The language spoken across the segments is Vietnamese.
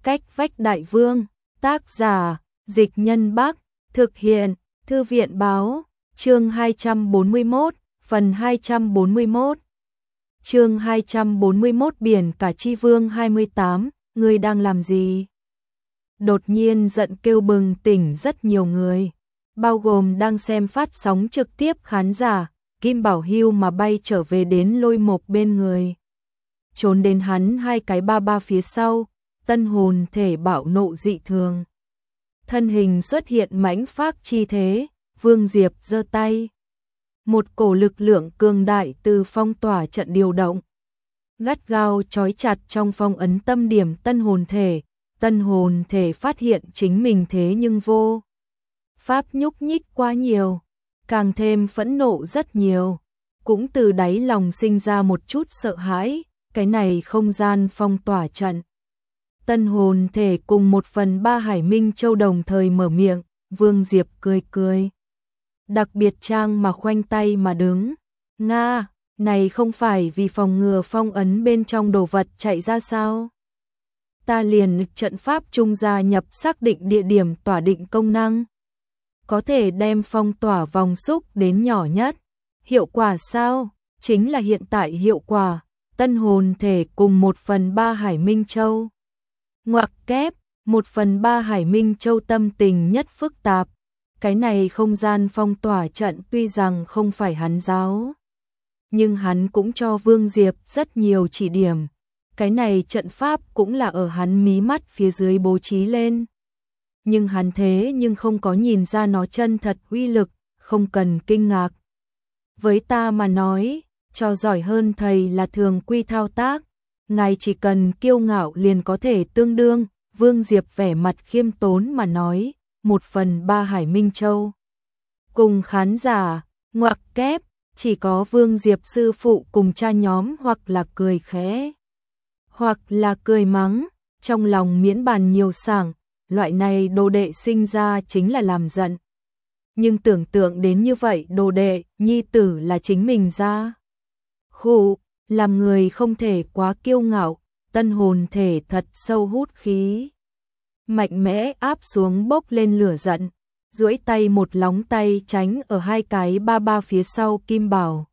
Cách vách đại vương, tác giả, Dịch Nhân Bắc, thực hiện, Thư viện báo, chương 241, phần 241. Chương 241 Biển Cả Chi Vương 28, ngươi đang làm gì? Đột nhiên giận kêu bừng tỉnh rất nhiều người, bao gồm đang xem phát sóng trực tiếp khán giả, Kim Bảo Hưu mà bay trở về đến Lôi Mộc bên người. Trốn đến hắn hai cái ba phía sau, tân hồn thể bạo nộ dị thường. Thân hình xuất hiện mãnh phác chi thế, Vương Diệp giơ tay. Một cổ lực lượng cường đại từ phong tỏa trận điều động. Gắt gao trói chặt trong phong ấn tâm điểm tân hồn thể phát hiện chính mình thế nhưng vô pháp nhúc nhích quá nhiều, càng thêm phẫn nộ rất nhiều, cũng từ đáy lòng sinh ra một chút sợ hãi, cái này không gian phong tỏa trận. Tân hồn thể cùng 1/3 Hải Minh Châu đồng thời mở miệng, Vương Diệp cười cười. Đặc biệt trang mà khoanh tay mà đứng, Nga, này không phải vì phòng ngừa phong ấn bên trong đồ vật chạy ra sao? Ta liền trận pháp trung gia nhập xác định địa điểm tỏa định công năng. Có thể đem phong tỏa vòng xúc đến nhỏ nhất. Hiệu quả sao? Chính là hiện tại hiệu quả, tân hồn thể cùng 1/3 Hải Minh Châu. Ngoặc kép, 1/3 Hải Minh Châu tâm tình nhất phức tạp. Cái này không gian phong tỏa trận tuy rằng không phải hắn giáo, nhưng hắn cũng cho Vương Diệp rất nhiều chỉ điểm. Cái này trận pháp cũng là ở hắn mí mắt phía dưới bố trí lên. Nhưng hắn thế nhưng không có nhìn ra nó chân thật uy lực, không cần kinh ngạc. Với ta mà nói, cho giỏi hơn thầy là thường quy thao tác, ngài chỉ cần kiêu ngạo liền có thể tương đương. Vương Diệp vẻ mặt khiêm tốn mà nói, 1/3 Hải Minh Châu. Cùng khán giả, ngoặc kép, chỉ có Vương Diệp sư phụ cùng cha nhóm hoặc là cười khẽ, hoặc là cười mắng, trong lòng miễn bàn nhiều sảng, loại này đồ đệ sinh ra chính là làm giận. Nhưng tưởng tượng đến như vậy đồ đệ, nhi tử là chính mình ra. Khụ, làm người không thể quá kiêu ngạo, tân hồn thể thật sâu hút khí. Mạnh mẽ áp xuống bốc lên lửa giận, duỗi tay một lóng tay tránh ở hai cái ba phía sau Kim Bảo.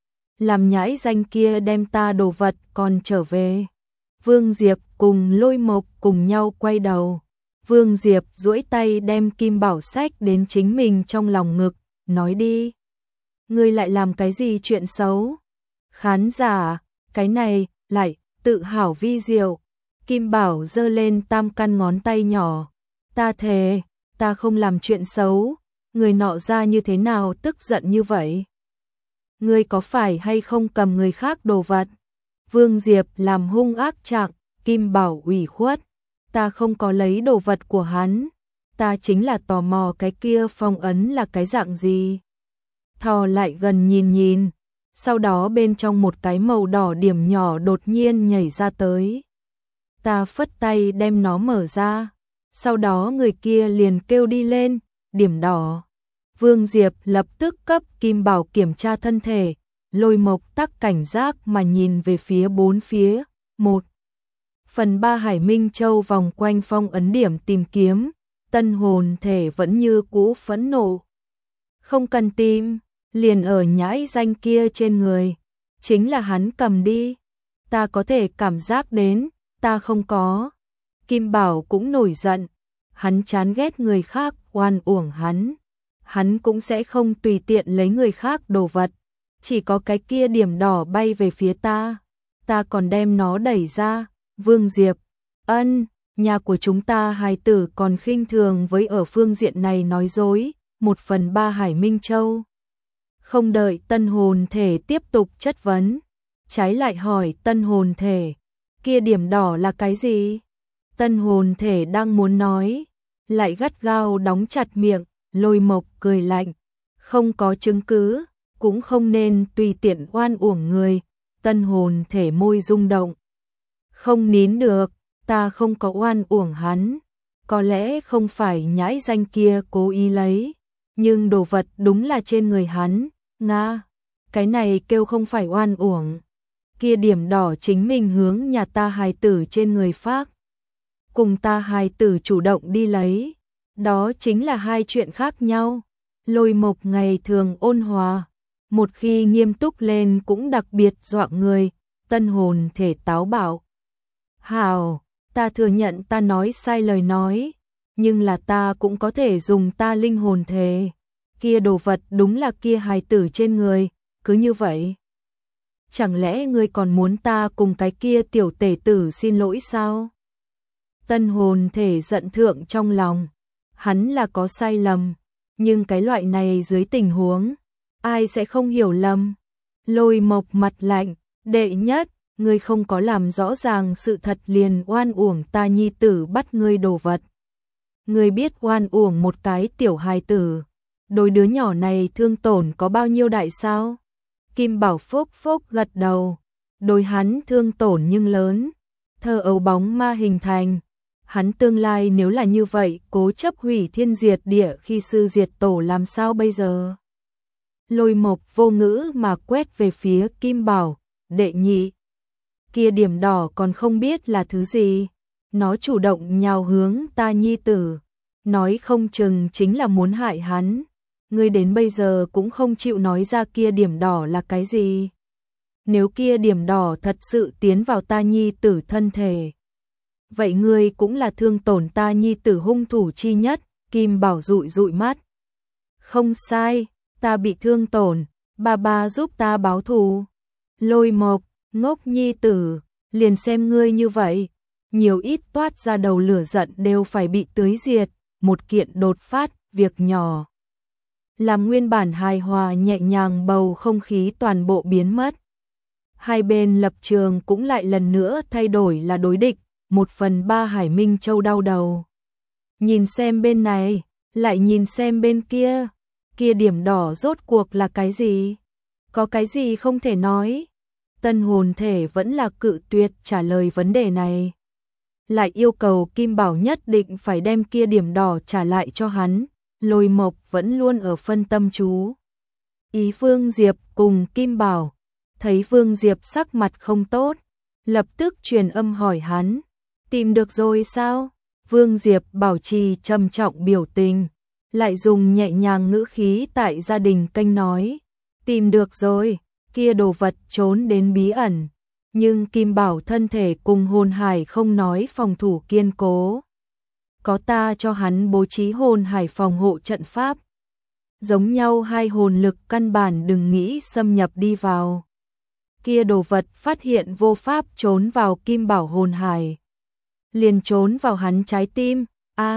Làm nhãi danh kia đem ta đồ vật còn trở về. Vương Diệp cùng Lôi Mộc cùng nhau quay đầu. Vương Diệp duỗi tay đem Kim Bảo xách đến chính mình trong lòng ngực, nói đi. Ngươi lại làm cái gì chuyện xấu? Khán giả, cái này, lại, tự hảo vi diệu. Kim Bảo giơ lên tam căn ngón tay nhỏ. Ta thề, ta không làm chuyện xấu. Người nọ ra như thế nào tức giận như vậy? Ngươi có phải hay không cầm người khác đồ vật? Vương Diệp làm hung ác trạng, Kim Bảo ủy khuất. Ta không có lấy đồ vật của hắn. Ta chính là tò mò cái kia phong ấn là cái dạng gì. Thò lại gần nhìn nhìn. Sau đó bên trong một cái màu đỏ điểm nhỏ đột nhiên nhảy ra tới. Ta phất tay đem nó mở ra. Sau đó người kia liền kêu đi lên, điểm đỏ. Vương Diệp lập tức cấp Kim Bảo kiểm tra thân thể. Lôi Mộc tắc cảnh giác mà nhìn về phía bốn phía. 1/3 Hải Minh Châu vòng quanh phong ấn điểm tìm kiếm. Tân hồn thể vẫn như cũ phẫn nộ. Không cần tìm, liền ở nhãi danh kia trên người. Chính là hắn cầm đi. Ta có thể cảm giác đến, ta không có. Kim Bảo cũng nổi giận. Hắn chán ghét người khác oan uổng hắn. Hắn cũng sẽ không tùy tiện lấy người khác đồ vật. Chỉ có cái kia điểm đỏ bay về phía ta. Ta còn đem nó đẩy ra. Vương Diệp, ân, nhà của chúng ta hài tử còn khinh thường với ở phương diện này nói dối. 1/3 Hải Minh Châu. Không đợi tân hồn thể tiếp tục chất vấn. Trái lại hỏi tân hồn thể. Kia điểm đỏ là cái gì? Tân hồn thể đang muốn nói. Lại gắt gao đóng chặt miệng. Lôi Mộc cười lạnh. Không có chứng cứ. Cũng không nên tùy tiện oan uổng người. Tân hồn thể môi rung động. Không nín được. Ta không có oan uổng hắn. Có lẽ không phải nhãi danh kia cố ý lấy. Nhưng đồ vật đúng là trên người hắn. Nga, cái này kêu không phải oan uổng. Kia điểm đỏ chính mình hướng nhà ta hài tử trên người phác. cùng ta hài tử chủ động đi lấy, đó chính là hai chuyện khác nhau. Lôi Mộc ngày thường ôn hòa, một khi nghiêm túc lên cũng đặc biệt dọa người, tân hồn thể táo bạo. Hảo, ta thừa nhận ta nói sai lời nói, nhưng là ta cũng có thể dùng ta linh hồn thể. Kia đồ vật đúng là kia hài tử trên người, cứ như vậy. Chẳng lẽ ngươi còn muốn ta cùng cái kia tiểu tể tử xin lỗi sao? Tân hồn thể giận thượng trong lòng, hắn là có sai lầm, nhưng cái loại này dưới tình huống, ai sẽ không hiểu lầm. Lôi Mộc mặt lạnh, đệ nhất, ngươi không có làm rõ ràng sự thật liền oan uổng ta nhi tử bắt ngươi đồ vật. Ngươi biết oan uổng một cái tiểu hài tử, đối đứa nhỏ này thương tổn có bao nhiêu đại sao? Kim Bảo phốc phốc gật đầu, đối hắn thương tổn nhưng lớn, thơ ấu bóng ma hình thành. Hắn tương lai nếu là như vậy, cố chấp hủy thiên diệt địa khi sư diệt tổ làm sao bây giờ? Lôi Mộc vô ngữ mà quét về phía Kim Bảo, đệ nhị. Kia điểm đỏ còn không biết là thứ gì, nó chủ động nhào hướng ta nhi tử, nói không chừng chính là muốn hại hắn. Ngươi đến bây giờ cũng không chịu nói ra kia điểm đỏ là cái gì. Nếu kia điểm đỏ thật sự tiến vào ta nhi tử thân thể, vậy ngươi cũng là thương tổn ta nhi tử hung thủ chi nhất. Kim Bảo dụi dụi mắt. Không sai, ta bị thương tổn, ba giúp ta báo thù. Lôi Mộc, ngốc nhi tử, liền xem ngươi như vậy, nhiều ít toát ra đầu lửa giận đều phải bị tưới diệt, một kiện đột phát, việc nhỏ. Làm nguyên bản hài hòa nhẹ nhàng bầu không khí toàn bộ biến mất. Hai bên lập trường cũng lại lần nữa thay đổi là đối địch, 1/3 Hải Minh Châu đau đầu. Nhìn xem bên này, lại nhìn xem bên kia, kia điểm đỏ rốt cuộc là cái gì? Có cái gì không thể nói? Tân hồn thể vẫn là cự tuyệt trả lời vấn đề này. Lại yêu cầu Kim Bảo nhất định phải đem kia điểm đỏ trả lại cho hắn. Lôi Mộc vẫn luôn ở phân tâm chú ý Vương Diệp cùng Kim Bảo, thấy Vương Diệp sắc mặt không tốt, lập tức truyền âm hỏi hắn, tìm được rồi sao? Vương Diệp bảo trì trầm trọng biểu tình, lại dùng nhẹ nhàng ngữ khí tại gia đình kênh nói, tìm được rồi, kia đồ vật trốn đến bí ẩn, nhưng Kim Bảo thân thể cùng hồn hải không nói phòng thủ kiên cố. Có ta cho hắn bố trí hồn hải phòng hộ trận pháp. Giống nhau hai hồn lực căn bản đừng nghĩ xâm nhập đi vào. Kia đồ vật phát hiện vô pháp trốn vào Kim Bảo hồn hải, liền trốn vào hắn trái tim.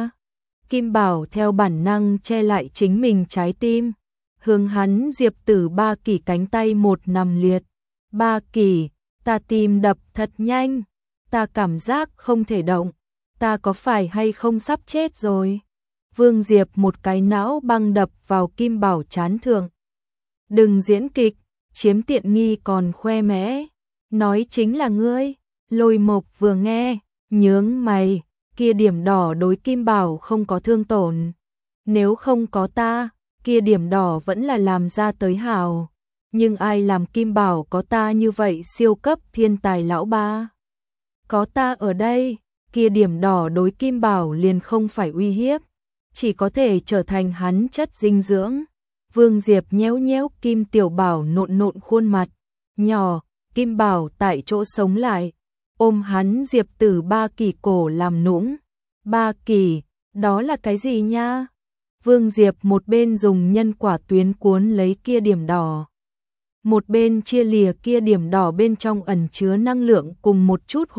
Kim Bảo theo bản năng che lại chính mình trái tim, hướng hắn Diệp Tử Ba Kỷ cánh tay một nằm liệt. Ba Kỷ, ta tim đập thật nhanh, ta cảm giác không thể động, ta có phải hay không sắp chết rồi? Vương Diệp một cái não băng đập vào Kim Bảo trán thượng. Đừng diễn kịch, chiếm tiện nghi còn khoe mẽ, nói chính là ngươi. Lôi Mộc vừa nghe, nhướng mày, kia điểm đỏ đối Kim Bảo không có thương tổn. Nếu không có ta, kia điểm đỏ vẫn là làm ra tới hào. Nhưng ai làm Kim Bảo có ta như vậy siêu cấp thiên tài lão ba? Có ta ở đây, kia điểm đỏ đối Kim Bảo liền không phải uy hiếp, chỉ có thể trở thành hắn chất dinh dưỡng. Vương Diệp nhéo nhéo Kim Tiểu Bảo nộn nộn khuôn mặt nhỏ, Kim Bảo tại chỗ sống lại, ôm hắn Diệp Tử Ba Kỷ cổ làm nũng. Ba Kỷ, đó là cái gì nha? Vương Diệp một bên dùng nhân quả tuyến cuốn lấy kia điểm đỏ, một bên chia lìa kia điểm đỏ bên trong ẩn chứa năng lượng cùng một chút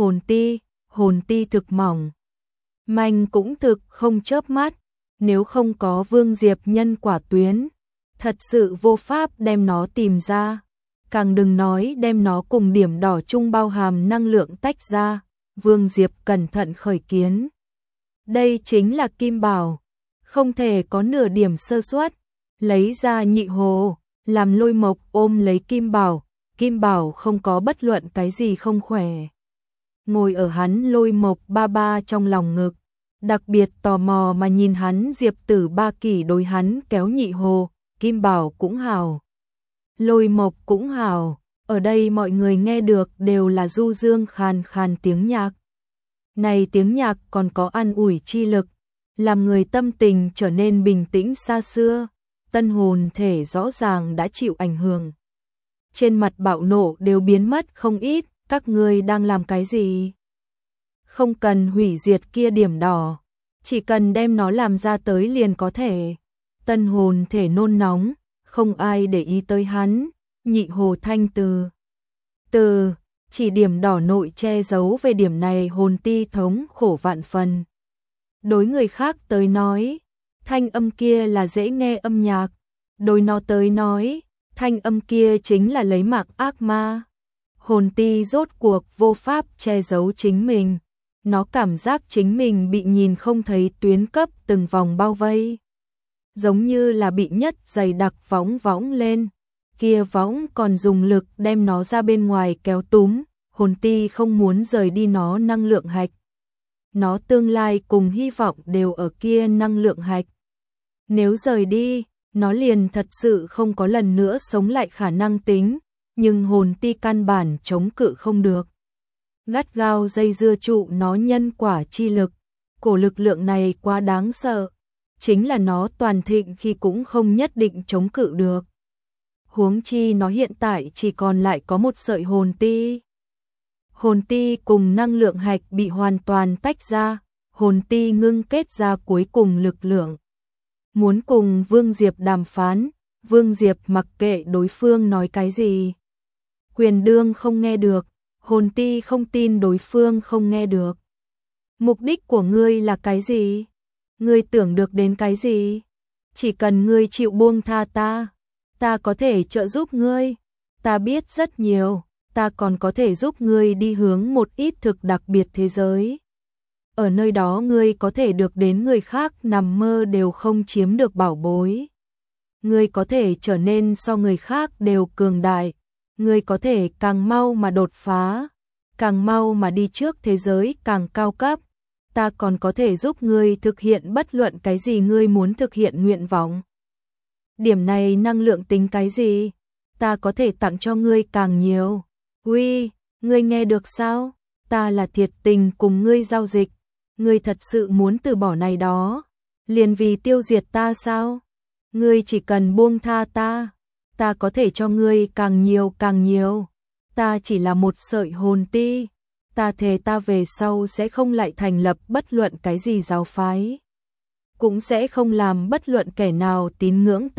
hồn ti thực mỏng. Manh cũng thực không chớp mắt, nếu không có Vương Diệp nhân quả tuyến, thật sự vô pháp đem nó tìm ra, càng đừng nói đem nó cùng điểm đỏ chung bao hàm năng lượng tách ra. Vương Diệp cẩn thận khởi kiến. Đây chính là Kim Bảo, không thể có nửa điểm sơ suất. Lấy ra nhị hồ, làm Lôi Mộc ôm lấy Kim Bảo, Kim Bảo không có bất luận cái gì không khỏe. Ngồi ở hắn Lôi Mộc ba ba trong lòng ngực, đặc biệt tò mò mà nhìn hắn Diệp Tử Ba Kỷ đối hắn kéo nhị hồ. Kim Bảo cũng hào, Lôi Mộc cũng hào, ở đây mọi người nghe được đều là du dương khàn khàn tiếng nhạc. Này tiếng nhạc còn có an ủi chi lực, làm người tâm tình trở nên bình tĩnh xa xưa, tân hồn thể rõ ràng đã chịu ảnh hưởng. Trên mặt bạo nộ đều biến mất không ít, các ngươi đang làm cái gì? Không cần hủy diệt kia điểm đỏ, chỉ cần đem nó làm ra tới liền có thể. Tân hồn thể nôn nóng, không ai để ý tới hắn, Nhị Hồ Thanh từ chỉ điểm đỏ nội che giấu về điểm này hồn ti thống khổ vạn phần. Đối người khác tới nói, thanh âm kia là dễ nghe âm nhạc, đối nó tới nói, thanh âm kia chính là lấy mạng ác ma. Hồn ti rốt cuộc vô pháp che giấu chính mình, nó cảm giác chính mình bị nhìn không thấy tuyến cấp từng vòng bao vây. Giống như là bị nhất dày đặc võng võng lên, kia võng còn dùng lực đem nó ra bên ngoài kéo túm, hồn ti không muốn rời đi nó năng lượng hạch. Nó tương lai cùng hy vọng đều ở kia năng lượng hạch. Nếu rời đi, nó liền thật sự không có lần nữa sống lại khả năng tính, nhưng hồn ti căn bản chống cự không được. Gắt gao dây dưa trụ nó nhân quả chi lực, cổ lực lượng này quá đáng sợ, chính là nó toàn thịnh khi cũng không nhất định chống cự được. Huống chi nó hiện tại chỉ còn lại có một sợi hồn ti. Hồn ti cùng năng lượng hạch bị hoàn toàn tách ra, hồn ti ngưng kết ra cuối cùng lực lượng. Muốn cùng Vương Diệp đàm phán, Vương Diệp mặc kệ đối phương nói cái gì. Quyền đương không nghe được, hồn ti không tin đối phương không nghe được. Mục đích của ngươi là cái gì? Ngươi tưởng được đến cái gì? Chỉ cần ngươi chịu buông tha ta có thể trợ giúp ngươi. Ta biết rất nhiều, ta còn có thể giúp ngươi đi hướng một ít thực đặc biệt thế giới. Ở nơi đó ngươi có thể được đến người khác nằm mơ đều không chiếm được bảo bối. Ngươi có thể trở nên so người khác đều cường đại. Ngươi có thể càng mau mà đột phá, càng mau mà đi trước thế giới càng cao cấp. Ta còn có thể giúp ngươi thực hiện bất luận cái gì ngươi muốn thực hiện nguyện vọng. Điểm này năng lượng tính cái gì? Ta có thể tặng cho ngươi càng nhiều. Uy, ngươi nghe được sao? Ta là thiệt tình cùng ngươi giao dịch. Ngươi thật sự muốn từ bỏ này đó, liền vì tiêu diệt ta sao? Ngươi chỉ cần buông tha ta có thể cho ngươi càng nhiều càng nhiều. Ta chỉ là một sợi hồn ti, ta thề ta về sau sẽ không lại thành lập bất luận cái gì giáo phái, cũng sẽ không làm bất luận kẻ nào tín ngưỡng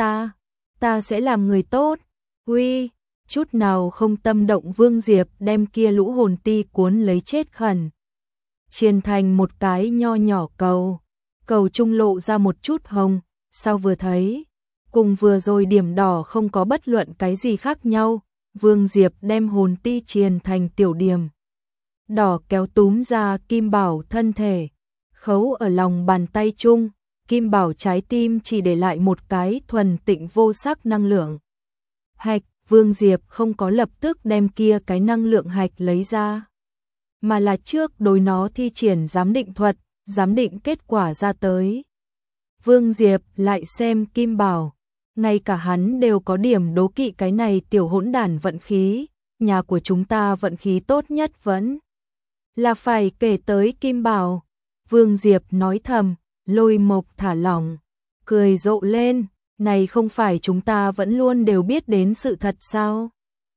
ta sẽ làm người tốt. Uy, chút nào không tâm động Vương Diệp đem kia lũ hồn ti cuốn lấy chết khẩn. Chiên thành một cái nho nhỏ cầu trung lộ ra một chút hồng, sau vừa thấy, cùng vừa rồi điểm đỏ không có bất luận cái gì khác nhau, Vương Diệp đem hồn ti chiên thành tiểu điểm. Đỏ kéo túm ra Kim Bảo thân thể, khấu ở lòng bàn tay chung, Kim Bảo trái tim chỉ để lại một cái thuần tịnh vô sắc năng lượng. Hạch, Vương Diệp không có lập tức đem kia cái năng lượng hạch lấy ra, mà là trước đối nó thi triển giám định thuật, giám định kết quả ra tới. Vương Diệp lại xem Kim Bảo, ngay cả hắn đều có điểm đố kỵ cái này tiểu hỗn đản vận khí, nhà của chúng ta vận khí tốt nhất vẫn là phải kể tới Kim Bảo. Vương Diệp nói thầm, Lôi Mộc thả lỏng, cười rộ lên, này không phải chúng ta vẫn luôn đều biết đến sự thật sao?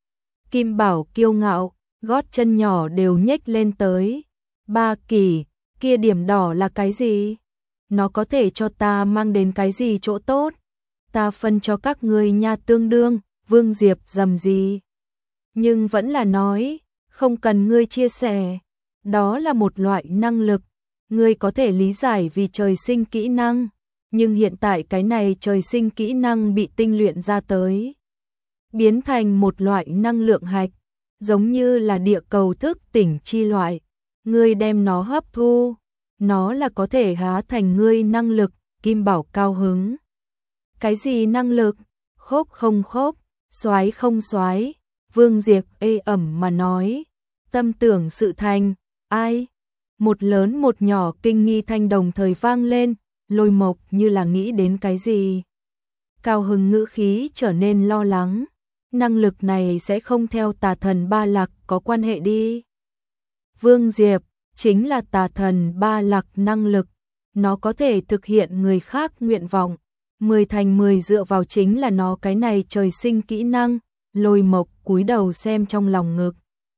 Kim Bảo kiêu ngạo, gót chân nhỏ đều nhếch lên tới. Ba Kỳ, kia điểm đỏ là cái gì? Nó có thể cho ta mang đến cái gì chỗ tốt? Ta phân cho các ngươi nha tương đương. Vương Diệp rầm gì? Nhưng vẫn là nói, không cần ngươi chia sẻ. Đó là một loại năng lực, ngươi có thể lý giải vì trời sinh kỹ năng, nhưng hiện tại cái này trời sinh kỹ năng bị tinh luyện ra tới, biến thành một loại năng lượng hạch, giống như là địa cầu thức tỉnh chi loại. Ngươi đem nó hấp thu, nó là có thể hóa thành ngươi năng lực. Kim Bảo cao hứng. Cái gì năng lực? Khốp không khốp, soái không soái? Vương Diệp ê ẩm mà nói. Tâm tưởng sự thành, ai? Một lớn một nhỏ kinh nghi thanh đồng thời vang lên, Lôi Mộc như là nghĩ đến cái gì. Cao hứng ngữ khí trở nên lo lắng. Năng lực này sẽ không theo tà thần Ba Lạc có quan hệ đi. Vương Diệp, chính là tà thần ba lạc năng lực. Nó có thể thực hiện người khác nguyện vọng. 10 thành 10 dựa vào chính là nó cái này trời sinh kỹ năng. Lôi Mộc cúi đầu xem trong lòng ngực.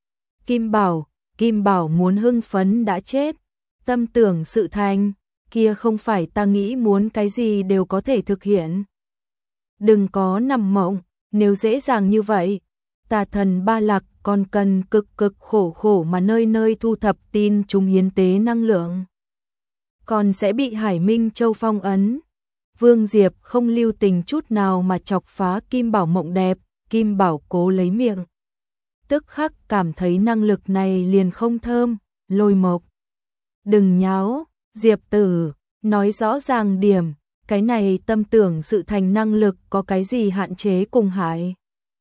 Kim Bảo muốn hưng phấn đã chết. Tâm tưởng sự thành, kia không phải ta nghĩ muốn cái gì đều có thể thực hiện. Đừng có nằm mộng, nếu dễ dàng như vậy, tà thần ba lạc còn cần cực khổ mà nơi nơi thu thập tin chúng hiến tế năng lượng. Còn sẽ bị Hải Minh Châu phong ấn. Vương Diệp không lưu tình chút nào mà chọc phá Kim Bảo mộng đẹp. Kim Bảo cố lấy miệng. Tức khắc cảm thấy năng lực này liền không thơm. Lôi Mộc, đừng nháo, Diệp tử, nói rõ ràng điểm, cái này tâm tưởng sự thành năng lực có cái gì hạn chế cùng hại.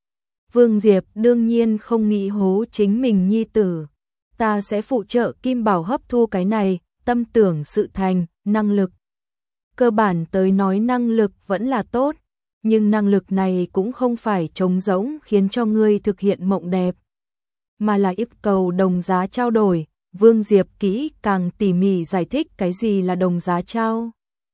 Vương Diệp đương nhiên không nghĩ hố chính mình nhi tử. Ta sẽ phụ trợ Kim Bảo hấp thu cái này, tâm tưởng sự thành, năng lực. Cơ bản tới nói năng lực vẫn là tốt, nhưng năng lực này cũng không phải trống rỗng khiến cho ngươi thực hiện mộng đẹp, mà là yêu cầu đồng giá trao đổi. Vương Diệp kỹ càng tỉ mỉ giải thích cái gì là đồng giá trao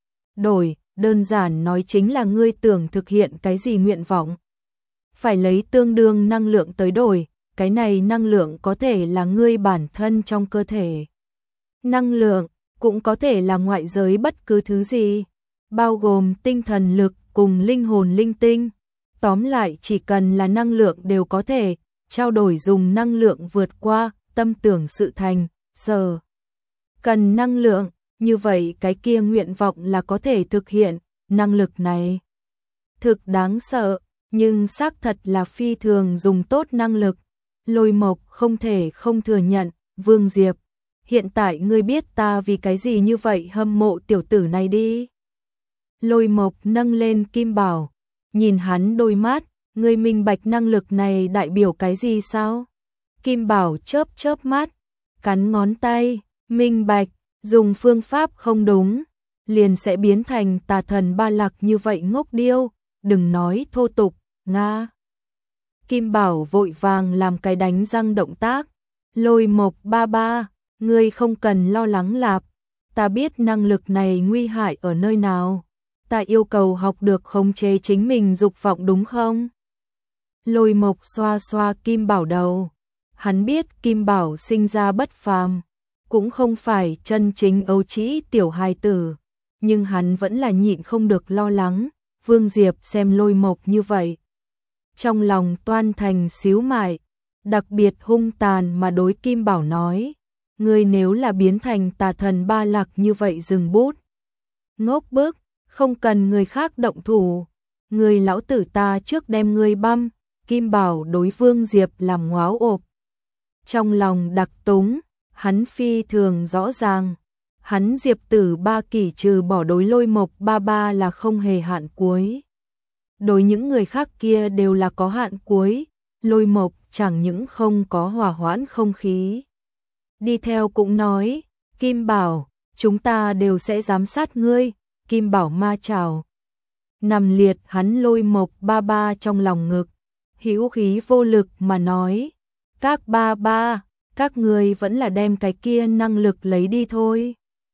đổi, đơn giản nói chính là ngươi tưởng thực hiện cái gì nguyện vọng, phải lấy tương đương năng lượng tới đổi, cái này năng lượng có thể là ngươi bản thân trong cơ thể. Năng lượng cũng có thể là ngoại giới bất cứ thứ gì, bao gồm tinh thần lực cùng linh hồn linh tinh. Tóm lại chỉ cần là năng lượng đều có thể trao đổi, dùng năng lượng vượt qua tâm tưởng sự thành, giờ cần năng lượng, như vậy cái kia nguyện vọng là có thể thực hiện. Năng lực này thực đáng sợ, nhưng xác thật là phi thường dùng tốt năng lực. Lôi Mộc không thể không thừa nhận. Vương Diệp, hiện tại ngươi biết ta vì cái gì như vậy hâm mộ tiểu tử này đi. Lôi Mộc nâng lên Kim Bảo, nhìn hắn đôi mắt, ngươi minh bạch năng lực này đại biểu cái gì sao? Kim Bảo chớp mắt, cắn ngón tay, minh bạch, dùng phương pháp không đúng, liền sẽ biến thành tà thần ba lạc như vậy ngốc điêu, đừng nói thô tục, nga. Kim Bảo vội vàng làm cái đánh răng động tác. Lôi Mộc ba ba, ngươi không cần lo lắng lạp, ta biết năng lực này nguy hại ở nơi nào, ta yêu cầu học được khống chế chính mình dục vọng đúng không? Lôi Mộc xoa xoa Kim Bảo đầu, hắn biết Kim Bảo sinh ra bất phàm, cũng không phải chân chính ấu trĩ tiểu hài tử, nhưng hắn vẫn là nhịn không được lo lắng. Vương Diệp xem Lôi Mộc như vậy, trong lòng toan thành xíu mại, đặc biệt hung tàn mà đối Kim Bảo nói, ngươi nếu là biến thành tà thần ba lạc như vậy dừng bút. Ngốc bức, không cần người khác động thủ, người lão tử ta trước đem ngươi băm. Kim Bảo đối Vương Diệp làm ngáo ộp. Trong lòng đặc túng, hắn phi thường rõ ràng, hắn Diệp tử ba kỷ trừ bỏ đối Lôi Mộc ba ba là không hề hạn cuối. Đối những người khác kia đều là có hạn cuối. Lôi Mộc chẳng những không có hòa hoãn không khí. Đi theo cũng nói, Kim Bảo, chúng ta đều sẽ giám sát ngươi. Kim Bảo ma chào, nằm liệt hắn Lôi Mộc ba ba trong lòng ngực, hữu khí vô lực mà nói, các ba ba, các ngươi vẫn là đem cái kia năng lực lấy đi thôi.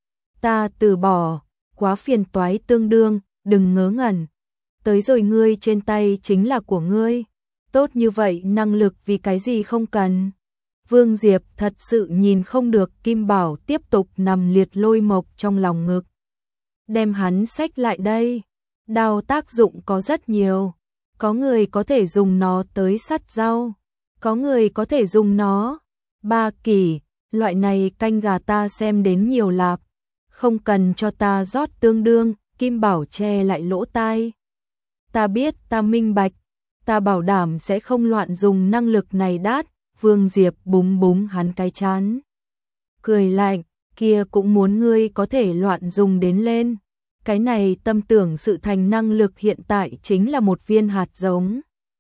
Ta từ bỏ, quá phiền toái tương đương, đừng ngớ ngẩn. Tới rồi ngươi trên tay chính là của ngươi. Tốt như vậy năng lực vì cái gì không cần. Vương Diệp thật sự nhìn không được Kim Bảo tiếp tục nằm liệt Lôi Mộc trong lòng ngực. Đem hắn xách lại đây. Đao tác dụng có rất nhiều. Có người có thể dùng nó tới sắt rau. Có người có thể dùng nó. Ba kỷ, loại này canh gà ta xem đến nhiều lạp. Không cần cho ta rót tương đương. Kim Bảo che lại lỗ tai. Ta biết, ta minh bạch. Ta bảo đảm sẽ không loạn dùng năng lực này đát. Vương Diệp búng hắn cái chán. Cười lạnh, kia cũng muốn ngươi có thể loạn dùng đến lên. Cái này tâm tưởng sự thành năng lực hiện tại chính là một viên hạt giống.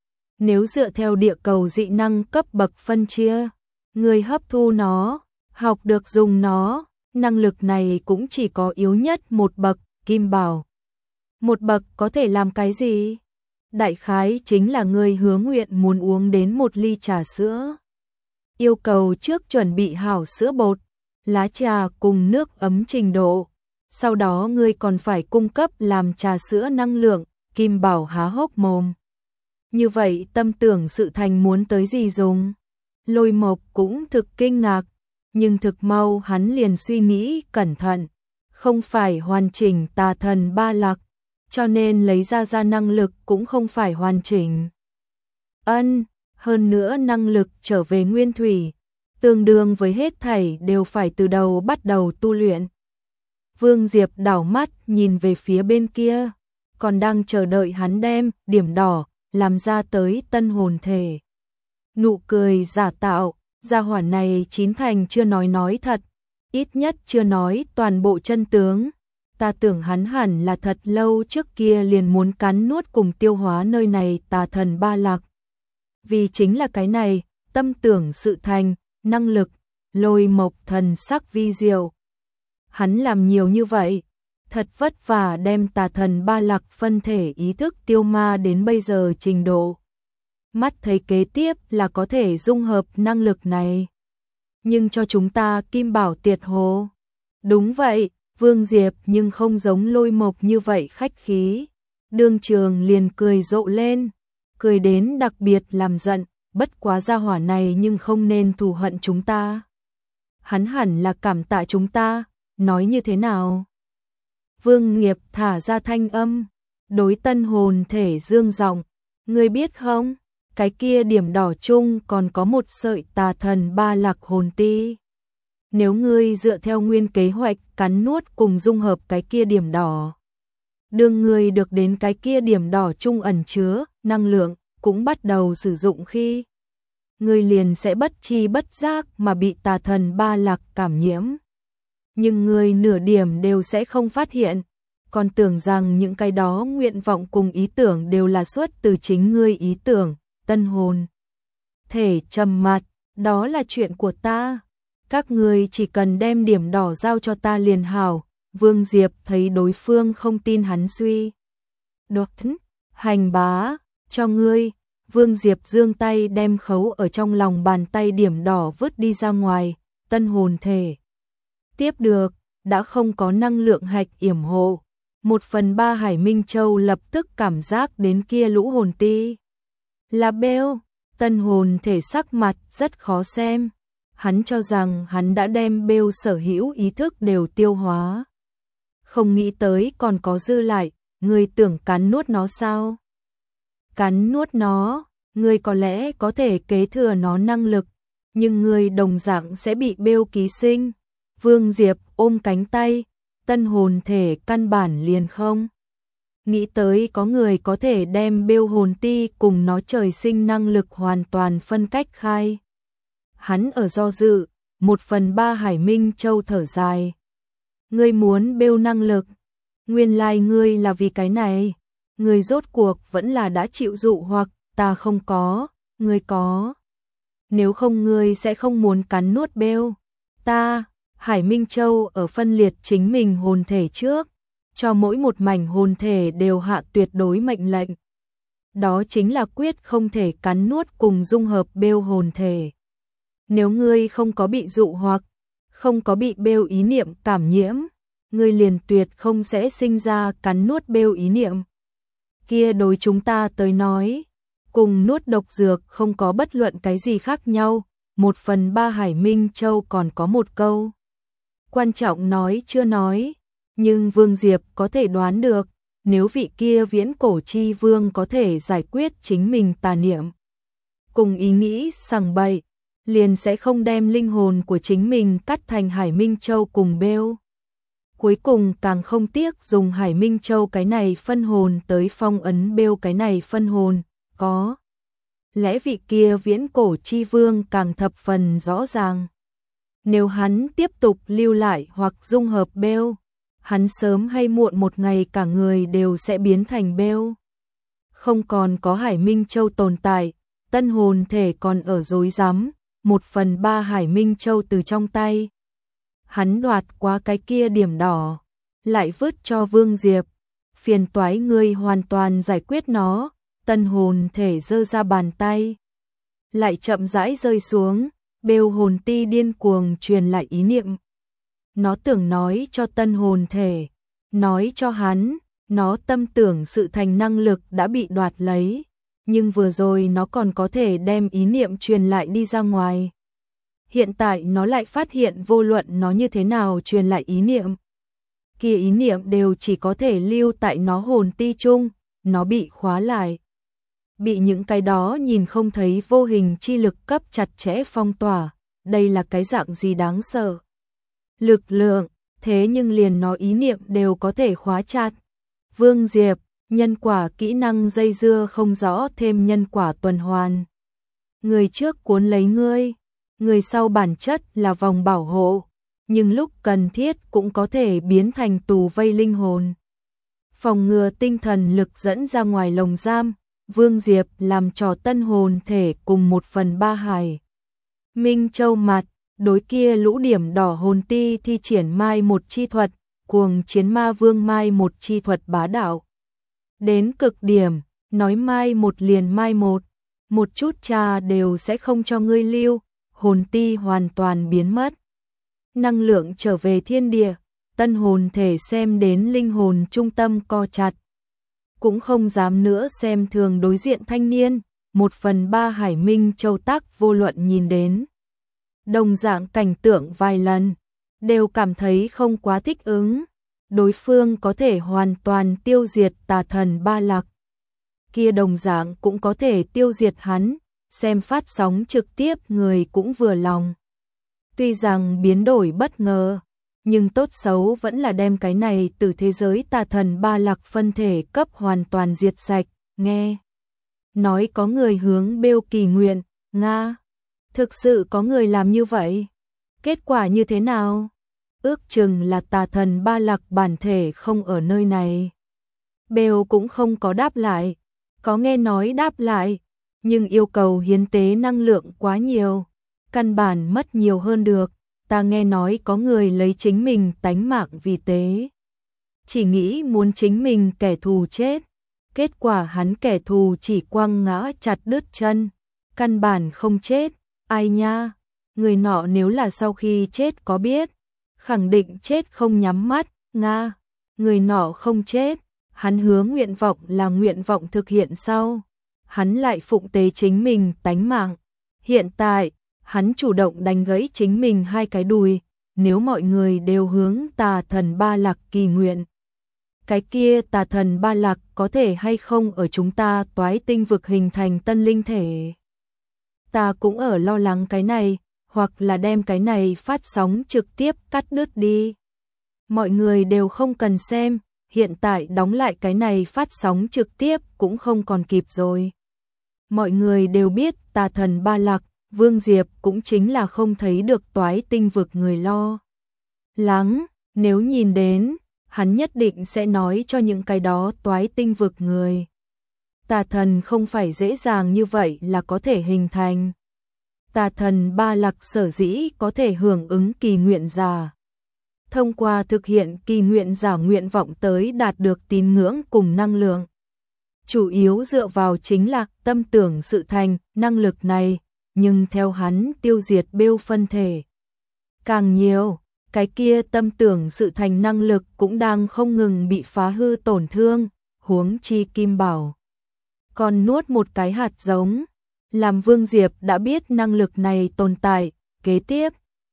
Nếu dựa theo địa cầu dị năng cấp bậc phân chia, ngươi hấp thu nó, học được dùng nó, năng lực này cũng chỉ có yếu nhất một bậc. Kim Bảo, một bậc có thể làm cái gì? Đại khái chính là ngươi hứa nguyện muốn uống đến một ly trà sữa. Yêu cầu trước chuẩn bị hảo sữa bột, lá trà cùng nước ấm trình độ. Sau đó ngươi còn phải cung cấp làm trà sữa năng lượng, Kim Bảo há hốc mồm. Như vậy tâm tưởng sự thành muốn tới gì dùng? Lôi Mộc cũng thực kinh ngạc, nhưng thực mau hắn liền suy nghĩ cẩn thận, không phải hoàn chỉnh tà thần ba lạc, cho nên lấy ra năng lực cũng không phải hoàn chỉnh. Hơn nữa năng lực trở về nguyên thủy, tương đương với hết thảy đều phải từ đầu bắt đầu tu luyện. Vương Diệp đảo mắt nhìn về phía bên kia, còn đang chờ đợi hắn đem điểm đỏ làm ra tới tân hồn thể. Nụ cười giả tạo, gia hỏa này chín thành chưa nói thật, ít nhất chưa nói toàn bộ chân tướng. Ta tưởng hắn hẳn là thật lâu trước kia liền muốn cắn nuốt cùng tiêu hóa nơi này tà thần ba lạc. Vì chính là cái này, tâm tưởng sự thành, năng lực, Lôi Mộc thần sắc vi diệu. Hắn làm nhiều như vậy, thật vất vả đem tà thần ba lạc phân thể ý thức tiêu ma đến bây giờ trình độ. Mắt thấy kế tiếp là có thể dung hợp năng lực này. Nhưng cho chúng ta Kim Bảo tiệt hồ. Đúng vậy, Vương Diệp nhưng không giống Lôi Mộc như vậy khách khí. Đương trường liền cười rộ lên, cười đến đặc biệt làm giận, bất quá gia hỏa này nhưng không nên thù hận chúng ta. Hắn hẳn là cảm tạ chúng ta, nói như thế nào? Vương Nghiệp thả ra thanh âm, đối tân hồn thể dương giọng, ngươi biết không, cái kia điểm đỏ chung còn có một sợi tà thần ba lạc hồn ti. Nếu ngươi dựa theo nguyên kế hoạch cắn nuốt cùng dung hợp cái kia điểm đỏ, đương ngươi được đến cái kia điểm đỏ chung ẩn chứa năng lượng cũng bắt đầu sử dụng khi, ngươi liền sẽ bất tri bất giác mà bị tà thần ba lạc cảm nhiễm. Nhưng ngươi nửa điểm đều sẽ không phát hiện, còn tưởng rằng những cái đó nguyện vọng cùng ý tưởng đều là xuất từ chính ngươi ý tưởng. Tân hồn thể trầm mặt, đó là chuyện của ta, các ngươi chỉ cần đem điểm đỏ giao cho ta liền hảo. Vương Diệp thấy đối phương không tin hắn suy đoán, hành bá, cho ngươi. Vương Diệp giương tay đem khấu ở trong lòng bàn tay điểm đỏ vứt đi ra ngoài, tân hồn thể tiếp được, đã không có năng lượng hạch yểm hộ. 1/3 Hải Minh Châu lập tức cảm giác đến kia lũ hồn ti. Là bêu, tân hồn thể sắc mặt rất khó xem. Hắn cho rằng hắn đã đem bêu sở hữu ý thức đều tiêu hóa. Không nghĩ tới còn có dư lại, ngươi tưởng cắn nuốt nó sao? Cắn nuốt nó, ngươi có lẽ có thể kế thừa nó năng lực, nhưng ngươi đồng dạng sẽ bị bêu ký sinh. Vương Diệp ôm cánh tay, tân hồn thể căn bản liền không nghĩ tới có người có thể đem bêu hồn ti cùng nó trời sinh năng lực hoàn toàn phân cách khai. Hắn ở do dự, 1/3 Hải Minh Châu thở dài. Ngươi muốn bêu năng lực, nguyên lai ngươi là vì cái này, ngươi rốt cuộc vẫn là đã chịu dụ hoặc, ta không có, ngươi có. Nếu không ngươi sẽ không muốn cắn nuốt bêu. Ta, Hải Minh Châu ở phân liệt chính mình hồn thể trước, cho mỗi một mảnh hồn thể đều hạ tuyệt đối mệnh lệnh. Đó chính là quyết không thể cắn nuốt cùng dung hợp bêu hồn thể. Nếu ngươi không có bị dụ hoặc, không có bị bêu ý niệm cảm nhiễm, ngươi liền tuyệt không sẽ sinh ra cắn nuốt bêu ý niệm. Kia đối chúng ta tới nói, cùng nuốt độc dược không có bất luận cái gì khác nhau. 1/3 Hải Minh Châu còn có một câu quan trọng nói chưa nói, nhưng Vương Diệp có thể đoán được, nếu vị kia viễn cổ chi vương có thể giải quyết chính mình tà niệm cùng ý nghĩ sằng bậy, liền sẽ không đem linh hồn của chính mình cắt thành Hải Minh Châu cùng bêu. Cuối cùng càng không tiếc dùng Hải Minh Châu cái này phân hồn tới phong ấn bêu cái này phân hồn, có lẽ vị kia viễn cổ chi vương càng thập phần rõ ràng. Nếu hắn tiếp tục lưu lại hoặc dung hợp bêu, hắn sớm hay muộn một ngày cả người đều sẽ biến thành bêu. Không còn có Hải Minh Châu tồn tại, tân hồn thể còn ở rối rắm, 1/3 Hải Minh Châu từ trong tay. Hắn đoạt qua cái kia điểm đỏ, lại vứt cho Vương Diệp. Phiền toái ngươi hoàn toàn giải quyết nó. Tân hồn thể giơ ra bàn tay, lại chậm rãi rơi xuống. Bêu hồn ti điên cuồng truyền lại ý niệm, nó tưởng nói cho tân hồn thể, nói cho hắn, nó tâm tưởng sự thành năng lực đã bị đoạt lấy, nhưng vừa rồi nó còn có thể đem ý niệm truyền lại đi ra ngoài. Hiện tại nó lại phát hiện vô luận nó như thế nào truyền lại ý niệm, kia ý niệm đều chỉ có thể lưu tại nó hồn ti chung, nó bị khóa lại. Bị những cái đó nhìn không thấy vô hình chi lực cấp chặt chẽ phong tỏa, đây là cái dạng gì đáng sợ. Lực lượng, thế nhưng liền nó ý niệm đều có thể khóa chặt. Vương Diệp, nhân quả kỹ năng dây dưa không rõ thêm nhân quả tuần hoàn. Người trước cuốn lấy ngươi, người sau bản chất là vòng bảo hộ, nhưng lúc cần thiết cũng có thể biến thành tù vây linh hồn. Phòng ngừa tinh thần lực dẫn ra ngoài lồng giam, Vương Diệp làm trò tân hồn thể cùng 1/3 hải. Minh Châu mặt, đối kia lũ điểm đỏ hồn ti thi triển mai một chi thuật, cuồng chiến ma vương mai một chi thuật bá đạo. Đến cực điểm, nói mai một liền mai một chút trà đều sẽ không cho ngươi lưu, hồn ti hoàn toàn biến mất. Năng lượng trở về thiên địa, tân hồn thể xem đến linh hồn trung tâm co chặt. Cũng không dám nữa xem thường đối diện thanh niên, 1/3 hải Minh Châu tắc vô luận nhìn đến. Đồng dạng cảnh tượng vài lần, đều cảm thấy không quá thích ứng. Đối phương có thể hoàn toàn tiêu diệt tà thần Ba Lạc. Kia đồng dạng cũng có thể tiêu diệt hắn, xem phát sóng trực tiếp người cũng vừa lòng. Tuy rằng biến đổi bất ngờ, nhưng tốt xấu vẫn là đem cái này từ thế giới tà thần Ba Lạc phân thể cấp hoàn toàn diệt sạch, nghe. Nói có người hướng Bêu kỳ nguyện, Nga. Thực sự có người làm như vậy? Kết quả như thế nào? Ước chừng là tà thần Ba Lạc bản thể không ở nơi này. Bêu cũng không có đáp lại, có nghe nói đáp lại, nhưng yêu cầu hiến tế năng lượng quá nhiều, căn bản mất nhiều hơn được. Ta nghe nói có người lấy chính mình tánh mạng vì tế, chỉ nghĩ muốn chính mình kẻ thù chết, kết quả hắn kẻ thù chỉ quăng ngã chặt đứt chân, căn bản không chết. Ai nha, người nọ nếu là sau khi chết có biết, khẳng định chết không nhắm mắt. Nga, người nọ không chết, hắn hứa nguyện vọng là nguyện vọng thực hiện sau, hắn lại phụng tế chính mình tánh mạng. Hiện tại, hắn chủ động đánh gãy chính mình 2 cái đùi, nếu mọi người đều hướng tà thần Ba Lạc kỳ nguyện. Cái kia tà thần Ba Lạc có thể hay không ở chúng ta toái tinh vực hình thành tân linh thể? Ta cũng ở lo lắng cái này, hoặc là đem cái này phát sóng trực tiếp cắt đứt đi. Mọi người đều không cần xem, hiện tại đóng lại cái này phát sóng trực tiếp cũng không còn kịp rồi. Mọi người đều biết tà thần Ba Lạc, Vương Diệp cũng chính là không thấy được toái tinh vực người lo lắng, nếu nhìn đến, hắn nhất định sẽ nói cho những cái đó toái tinh vực người. Tà thần không phải dễ dàng như vậy là có thể hình thành. Tà thần Ba Lạc sở dĩ có thể hưởng ứng kỳ nguyện giả. Thông qua thực hiện kỳ nguyện giả nguyện vọng tới đạt được tín ngưỡng cùng năng lượng. Chủ yếu dựa vào chính là tâm tưởng sự thành, năng lực này, nhưng theo hắn tiêu diệt Bêu phân thể. Càng nhiều, cái kia tâm tưởng sự thành năng lực cũng đang không ngừng bị phá hư tổn thương, huống chi Kim Bảo. Còn nuốt một cái hạt giống, làm Vương Diệp đã biết năng lực này tồn tại, kế tiếp.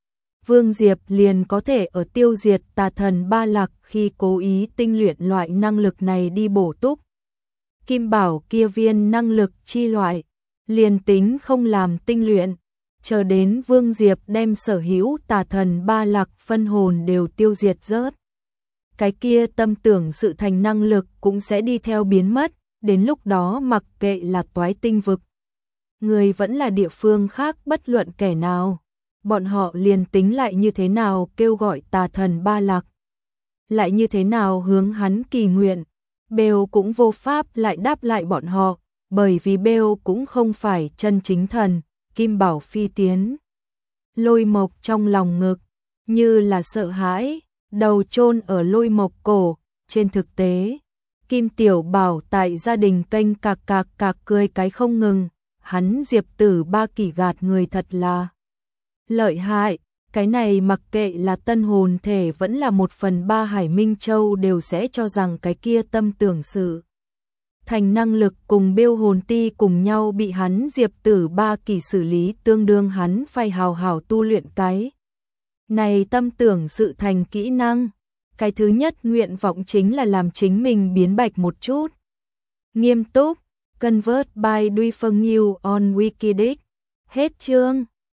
Vương Diệp liền có thể ở tiêu diệt tà thần Ba Lạc khi cố ý tinh luyện loại năng lực này đi bổ túc. Kim Bảo kia viên năng lực chi loại, liền tính không làm tinh luyện, chờ đến Vương Diệp đem sở hữu tà thần Ba Lạc phân hồn đều tiêu diệt rớt. Cái kia tâm tưởng sự thành năng lực cũng sẽ đi theo biến mất, đến lúc đó mặc kệ là toái tinh vực. Người vẫn là địa phương khác bất luận kẻ nào, bọn họ liền tính lại như thế nào kêu gọi tà thần Ba Lạc, lại như thế nào hướng hắn kỳ nguyện, Bêu cũng vô pháp lại đáp lại bọn họ, bởi vì Bêu cũng không phải chân chính thần. Kim Bảo phi tiến, Lôi Mộc trong lòng ngực, như là sợ hãi, đầu chôn ở Lôi Mộc cổ. Trên thực tế, Kim Tiểu Bảo tại gia đình kênh cạc cạc cạc cười cái không ngừng, hắn Diệp Tử Ba Kỷ gạt người thật là lợi hại, Cái này mặc kệ là tân hồn thể vẫn là 1/3 Hải Minh Châu đều sẽ cho rằng cái kia tâm tưởng sự. Thành năng lực cùng Biêu hồn ti cùng nhau bị hắn Diệp Tử ba kỳ xử lý, tương đương hắn phải hào hào tu luyện cái này tâm tưởng sự thành kỹ năng. Cái thứ nhất nguyện vọng chính là làm chính mình biến bạch một chút. Nghiêm túc, convert by Duy Phân New on Wikidic. Hết chương.